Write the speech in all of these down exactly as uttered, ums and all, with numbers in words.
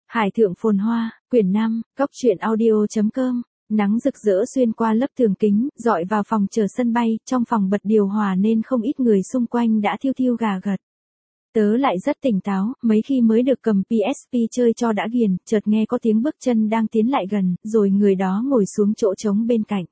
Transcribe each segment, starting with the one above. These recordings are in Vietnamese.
Hải thượng phồn hoa, quyển năm, góc truyện audio chấm com. Nắng rực rỡ xuyên qua lớp tường kính, dọi vào phòng chờ sân bay, trong phòng bật điều hòa nên không ít người xung quanh đã thiêu thiêu gà gật. Tớ lại rất tỉnh táo, mấy khi mới được cầm pê ét pê chơi cho đã ghiền, chợt nghe có tiếng bước chân đang tiến lại gần, rồi người đó ngồi xuống chỗ trống bên cạnh.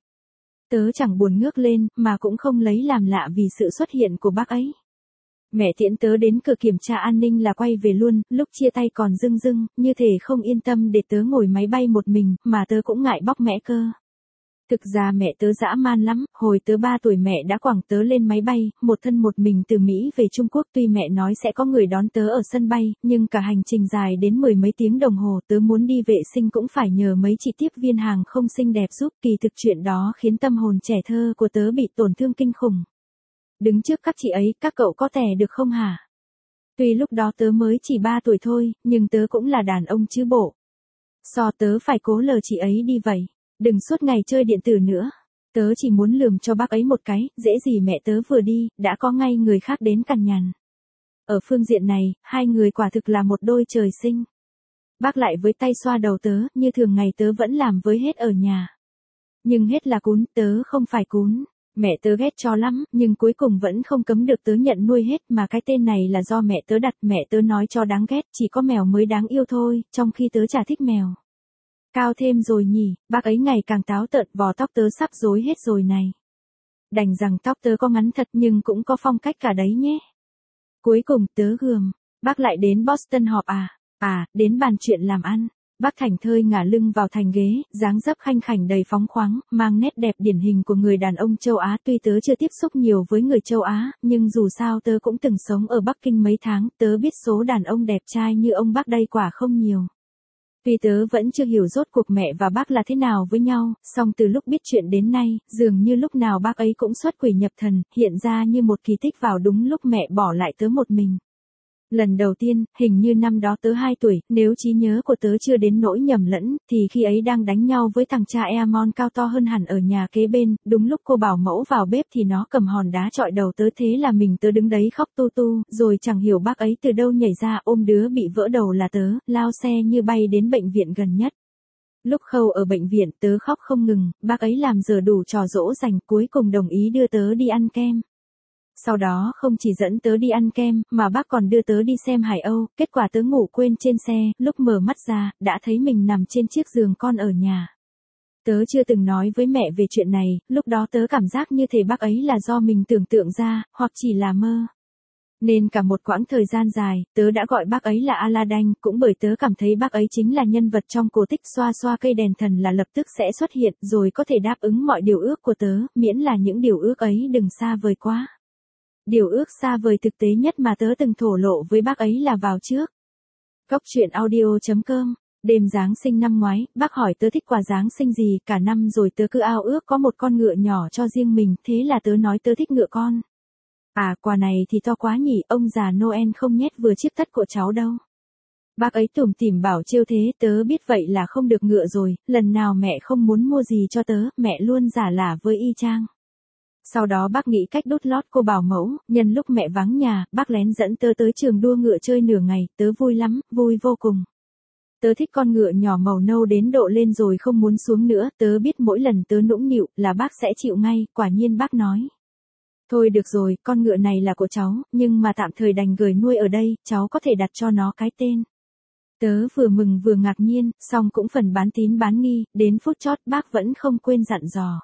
Tớ chẳng buồn ngước lên, mà cũng không lấy làm lạ vì sự xuất hiện của bác ấy. Mẹ tiễn tớ đến cửa kiểm tra an ninh là quay về luôn, lúc chia tay còn dưng dưng, như thể không yên tâm để tớ ngồi máy bay một mình, mà tớ cũng ngại bóc mẽ cơ. Thực ra mẹ tớ dã man lắm, hồi tớ ba tuổi mẹ đã quẳng tớ lên máy bay, một thân một mình từ Mỹ về Trung Quốc. Tuy mẹ nói sẽ có người đón tớ ở sân bay, nhưng cả hành trình dài đến mười mấy tiếng đồng hồ tớ muốn đi vệ sinh cũng phải nhờ mấy chị tiếp viên hàng không xinh đẹp giúp. Kỳ thực chuyện đó khiến tâm hồn trẻ thơ của tớ bị tổn thương kinh khủng. Đứng trước các chị ấy, các cậu có tè được không hả? Tuy lúc đó tớ mới chỉ ba tuổi thôi, nhưng tớ cũng là đàn ông chứ bộ. So tớ phải cố lờ chị ấy đi vậy. Đừng suốt ngày chơi điện tử nữa. Tớ chỉ muốn lườm cho bác ấy một cái, dễ gì mẹ tớ vừa đi, đã có ngay người khác đến cằn nhằn. Ở phương diện này, hai người quả thực là một đôi trời sinh. Bác lại với tay xoa đầu tớ, như thường ngày tớ vẫn làm với hết ở nhà. Nhưng hết là cún, tớ không phải cún. Mẹ tớ ghét cho lắm, nhưng cuối cùng vẫn không cấm được tớ nhận nuôi hết, mà cái tên này là do mẹ tớ đặt. Mẹ tớ nói cho đáng ghét, chỉ có mèo mới đáng yêu thôi, trong khi tớ chả thích mèo. Cao thêm rồi nhỉ, bác ấy ngày càng táo tợn, vò tóc tớ sắp rối hết rồi này. Đành rằng tóc tớ có ngắn thật nhưng cũng có phong cách cả đấy nhé. Cuối cùng tớ gườm, bác lại đến Boston họp à, à, đến bàn chuyện làm ăn. Bác thảnh thơi ngả lưng vào thành ghế, dáng dấp khanh khảnh đầy phóng khoáng, mang nét đẹp điển hình của người đàn ông châu Á. Tuy tớ chưa tiếp xúc nhiều với người châu Á, nhưng dù sao tớ cũng từng sống ở Bắc Kinh mấy tháng, tớ biết số đàn ông đẹp trai như ông bác đây quả không nhiều. Tuy tớ vẫn chưa hiểu rốt cuộc mẹ và bác là thế nào với nhau, song từ lúc biết chuyện đến nay, dường như lúc nào bác ấy cũng xuất quỷ nhập thần, hiện ra như một kỳ tích vào đúng lúc mẹ bỏ lại tớ một mình. Lần đầu tiên, hình như năm đó tớ hai tuổi, nếu trí nhớ của tớ chưa đến nỗi nhầm lẫn, thì khi ấy đang đánh nhau với thằng cha Eamon cao to hơn hẳn ở nhà kế bên. Đúng lúc cô bảo mẫu vào bếp thì nó cầm hòn đá chọi đầu tớ, thế là mình tớ đứng đấy khóc tu tu, rồi chẳng hiểu bác ấy từ đâu nhảy ra ôm đứa bị vỡ đầu là tớ, lao xe như bay đến bệnh viện gần nhất. Lúc khâu ở bệnh viện tớ khóc không ngừng, bác ấy làm giờ đủ trò dỗ dành, cuối cùng đồng ý đưa tớ đi ăn kem. Sau đó không chỉ dẫn tớ đi ăn kem, mà bác còn đưa tớ đi xem Hải Âu. Kết quả tớ ngủ quên trên xe, lúc mở mắt ra, đã thấy mình nằm trên chiếc giường con ở nhà. Tớ chưa từng nói với mẹ về chuyện này, lúc đó tớ cảm giác như thể bác ấy là do mình tưởng tượng ra, hoặc chỉ là mơ. Nên cả một quãng thời gian dài, tớ đã gọi bác ấy là Aladdin, cũng bởi tớ cảm thấy bác ấy chính là nhân vật trong cổ tích xoa xoa cây đèn thần là lập tức sẽ xuất hiện, rồi có thể đáp ứng mọi điều ước của tớ, miễn là những điều ước ấy đừng xa vời quá. Điều ước xa vời thực tế nhất mà tớ từng thổ lộ với bác ấy là vào trước. Góc truyện audio chấm com. Đêm Giáng sinh năm ngoái, bác hỏi tớ thích quà Giáng sinh gì, cả năm rồi tớ cứ ao ước có một con ngựa nhỏ cho riêng mình, thế là tớ nói tớ thích ngựa con. À, quà này thì to quá nhỉ, ông già Noel không nhét vừa chiếc tất của cháu đâu. Bác ấy tủm tỉm bảo trêu thế, tớ biết vậy là không được ngựa rồi, lần nào mẹ không muốn mua gì cho tớ, mẹ luôn giả lả với y chang. Sau đó bác nghĩ cách đút lót cô bảo mẫu, nhân lúc mẹ vắng nhà, bác lén dẫn tớ tới trường đua ngựa chơi nửa ngày, tớ vui lắm, vui vô cùng. Tớ thích con ngựa nhỏ màu nâu đến độ lên rồi không muốn xuống nữa, tớ biết mỗi lần tớ nũng nịu là bác sẽ chịu ngay, quả nhiên bác nói. Thôi được rồi, con ngựa này là của cháu, nhưng mà tạm thời đành gửi nuôi ở đây, cháu có thể đặt cho nó cái tên. Tớ vừa mừng vừa ngạc nhiên, song cũng phần bán tín bán nghi, đến phút chót bác vẫn không quên dặn dò.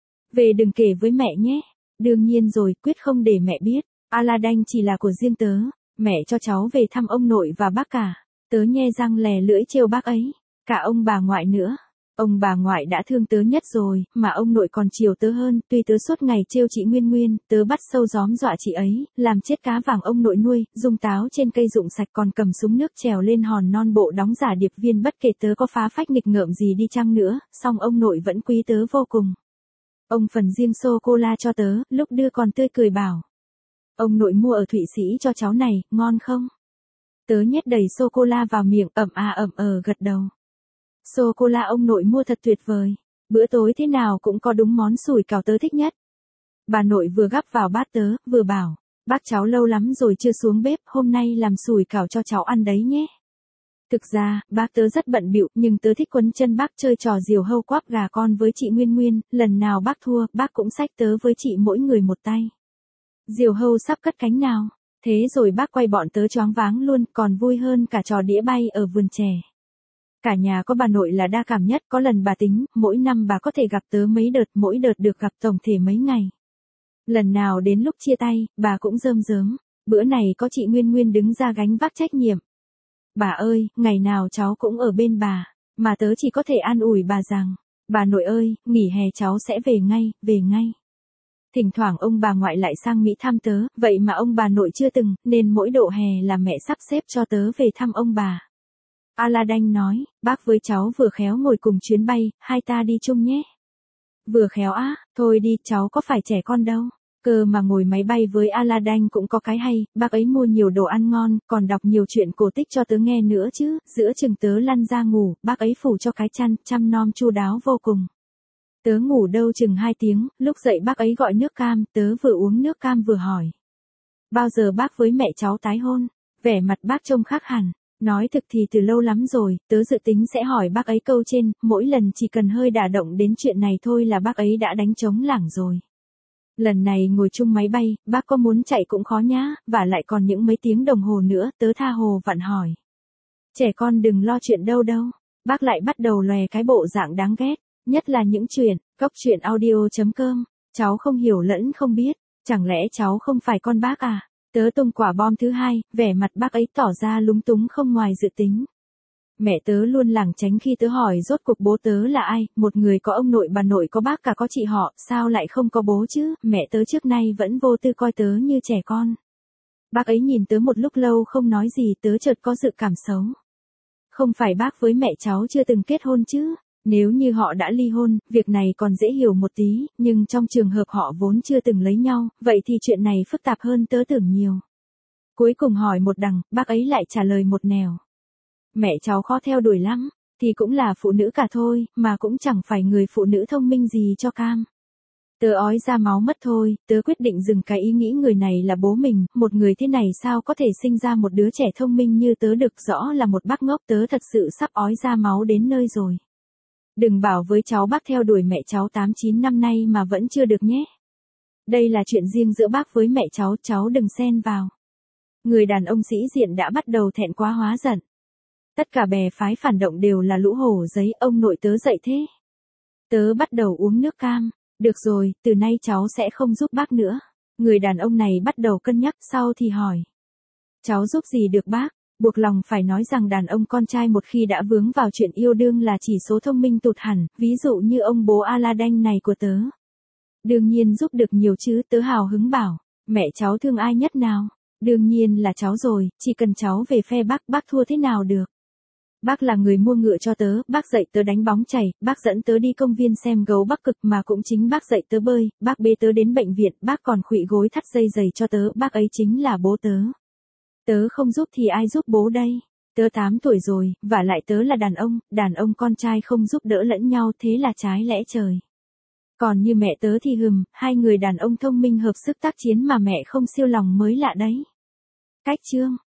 Về đừng kể với mẹ nhé. Đương nhiên rồi, quyết không để mẹ biết. Aladdin chỉ là của riêng tớ. Mẹ cho cháu về thăm ông nội và bác cả. Tớ nhe răng lè lưỡi trêu bác ấy. Cả ông bà ngoại nữa. Ông bà ngoại đã thương tớ nhất rồi, mà ông nội còn chiều tớ hơn. Tuy tớ suốt ngày trêu chị Nguyên Nguyên, tớ bắt sâu gióm dọa chị ấy, làm chết cá vàng ông nội nuôi, dùng táo trên cây rụng sạch, còn cầm súng nước trèo lên hòn non bộ đóng giả điệp viên. Bất kể tớ có phá phách nghịch ngợm gì đi chăng nữa, song ông nội vẫn quý tớ vô cùng. Ông phần riêng sô-cô-la cho tớ, lúc đưa còn tươi cười bảo. Ông nội mua ở Thụy Sĩ cho cháu này, ngon không? Tớ nhét đầy sô-cô-la vào miệng, ẩm à ẩm ờ gật đầu. Sô-cô-la ông nội mua thật tuyệt vời. Bữa tối thế nào cũng có đúng món sủi cảo tớ thích nhất. Bà nội vừa gắp vào bát tớ, vừa bảo. Bác cháu lâu lắm rồi chưa xuống bếp, hôm nay làm sủi cảo cho cháu ăn đấy nhé. Thực ra, bác tớ rất bận bịu, nhưng tớ thích quấn chân bác chơi trò diều hâu quáp gà con với chị Nguyên Nguyên, lần nào bác thua, bác cũng xách tớ với chị mỗi người một tay. Diều hâu sắp cất cánh nào, thế rồi bác quay bọn tớ choáng váng luôn, còn vui hơn cả trò đĩa bay ở vườn chè. Cả nhà có bà nội là đa cảm nhất, có lần bà tính, mỗi năm bà có thể gặp tớ mấy đợt, mỗi đợt được gặp tổng thể mấy ngày. Lần nào đến lúc chia tay, bà cũng rơm rớm, bữa này có chị Nguyên Nguyên đứng ra gánh vác trách nhiệm. Bà ơi, ngày nào cháu cũng ở bên bà, mà tớ chỉ có thể an ủi bà rằng, bà nội ơi, nghỉ hè cháu sẽ về ngay, về ngay. Thỉnh thoảng ông bà ngoại lại sang Mỹ thăm tớ, vậy mà ông bà nội chưa từng, nên mỗi độ hè là mẹ sắp xếp cho tớ về thăm ông bà. Aladdin nói, bác với cháu vừa khéo ngồi cùng chuyến bay, hai ta đi chung nhé. Vừa khéo á, thôi đi, cháu có phải trẻ con đâu. Cơ mà ngồi máy bay với Aladdin cũng có cái hay, bác ấy mua nhiều đồ ăn ngon, còn đọc nhiều chuyện cổ tích cho tớ nghe nữa chứ, giữa chừng tớ lăn ra ngủ, bác ấy phủ cho cái chăn, chăm nom chu đáo vô cùng. Tớ ngủ đâu chừng hai tiếng, lúc dậy bác ấy gọi nước cam, tớ vừa uống nước cam vừa hỏi. Bao giờ bác với mẹ cháu tái hôn? Vẻ mặt bác trông khác hẳn. Nói thực thì từ lâu lắm rồi, tớ dự tính sẽ hỏi bác ấy câu trên, mỗi lần chỉ cần hơi đả động đến chuyện này thôi là bác ấy đã đánh trống lảng rồi. Lần này ngồi chung máy bay, bác có muốn chạy cũng khó nhá, và lại còn những mấy tiếng đồng hồ nữa, tớ tha hồ vặn hỏi. Trẻ con đừng lo chuyện đâu đâu, bác lại bắt đầu lòe cái bộ dạng đáng ghét, nhất là những chuyện, cốc truyện audio chấm com, cháu không hiểu lẫn không biết, chẳng lẽ cháu không phải con bác à? Tớ tung quả bom thứ hai, vẻ mặt bác ấy tỏ ra lúng túng không ngoài dự tính. Mẹ tớ luôn lảng tránh khi tớ hỏi rốt cuộc bố tớ là ai, một người có ông nội bà nội có bác cả có chị họ, sao lại không có bố chứ, mẹ tớ trước nay vẫn vô tư coi tớ như trẻ con. Bác ấy nhìn tớ một lúc lâu không nói gì, tớ chợt có dự cảm xấu. Không phải bác với mẹ cháu chưa từng kết hôn chứ? Nếu như họ đã ly hôn, việc này còn dễ hiểu một tí, nhưng trong trường hợp họ vốn chưa từng lấy nhau, vậy thì chuyện này phức tạp hơn tớ tưởng nhiều. Cuối cùng hỏi một đằng, bác ấy lại trả lời một nẻo. Mẹ cháu khó theo đuổi lắm, thì cũng là phụ nữ cả thôi, mà cũng chẳng phải người phụ nữ thông minh gì cho cam. Tớ ói ra máu mất thôi, tớ quyết định dừng cái ý nghĩ người này là bố mình, một người thế này sao có thể sinh ra một đứa trẻ thông minh như tớ được, rõ là một bác ngốc, tớ thật sự sắp ói ra máu đến nơi rồi. Đừng bảo với cháu bác theo đuổi mẹ cháu tám chín năm nay mà vẫn chưa được nhé. Đây là chuyện riêng giữa bác với mẹ cháu, cháu đừng xen vào. Người đàn ông sĩ diện đã bắt đầu thẹn quá hóa giận. Tất cả bè phái phản động đều là lũ hổ giấy, ông nội tớ dậy thế. Tớ bắt đầu uống nước cam. Được rồi, từ nay cháu sẽ không giúp bác nữa. Người đàn ông này bắt đầu cân nhắc, sau thì hỏi. Cháu giúp gì được bác? Buộc lòng phải nói rằng đàn ông con trai một khi đã vướng vào chuyện yêu đương là chỉ số thông minh tụt hẳn, ví dụ như ông bố Aladdin này của tớ. Đương nhiên giúp được nhiều chứ, tớ hào hứng bảo. Mẹ cháu thương ai nhất nào? Đương nhiên là cháu rồi, chỉ cần cháu về phe bác, bác thua thế nào được? Bác là người mua ngựa cho tớ, bác dạy tớ đánh bóng chày, bác dẫn tớ đi công viên xem gấu Bắc Cực, mà cũng chính bác dạy tớ bơi, bác bế tớ đến bệnh viện, bác còn khuỵu gối thắt dây giày cho tớ, bác ấy chính là bố tớ. Tớ không giúp thì ai giúp bố đây? Tớ tám tuổi rồi, và lại tớ là đàn ông, đàn ông con trai không giúp đỡ lẫn nhau, thế là trái lẽ trời. Còn như mẹ tớ thì hừm, hai người đàn ông thông minh hợp sức tác chiến mà mẹ không siêu lòng mới lạ đấy. Cách chương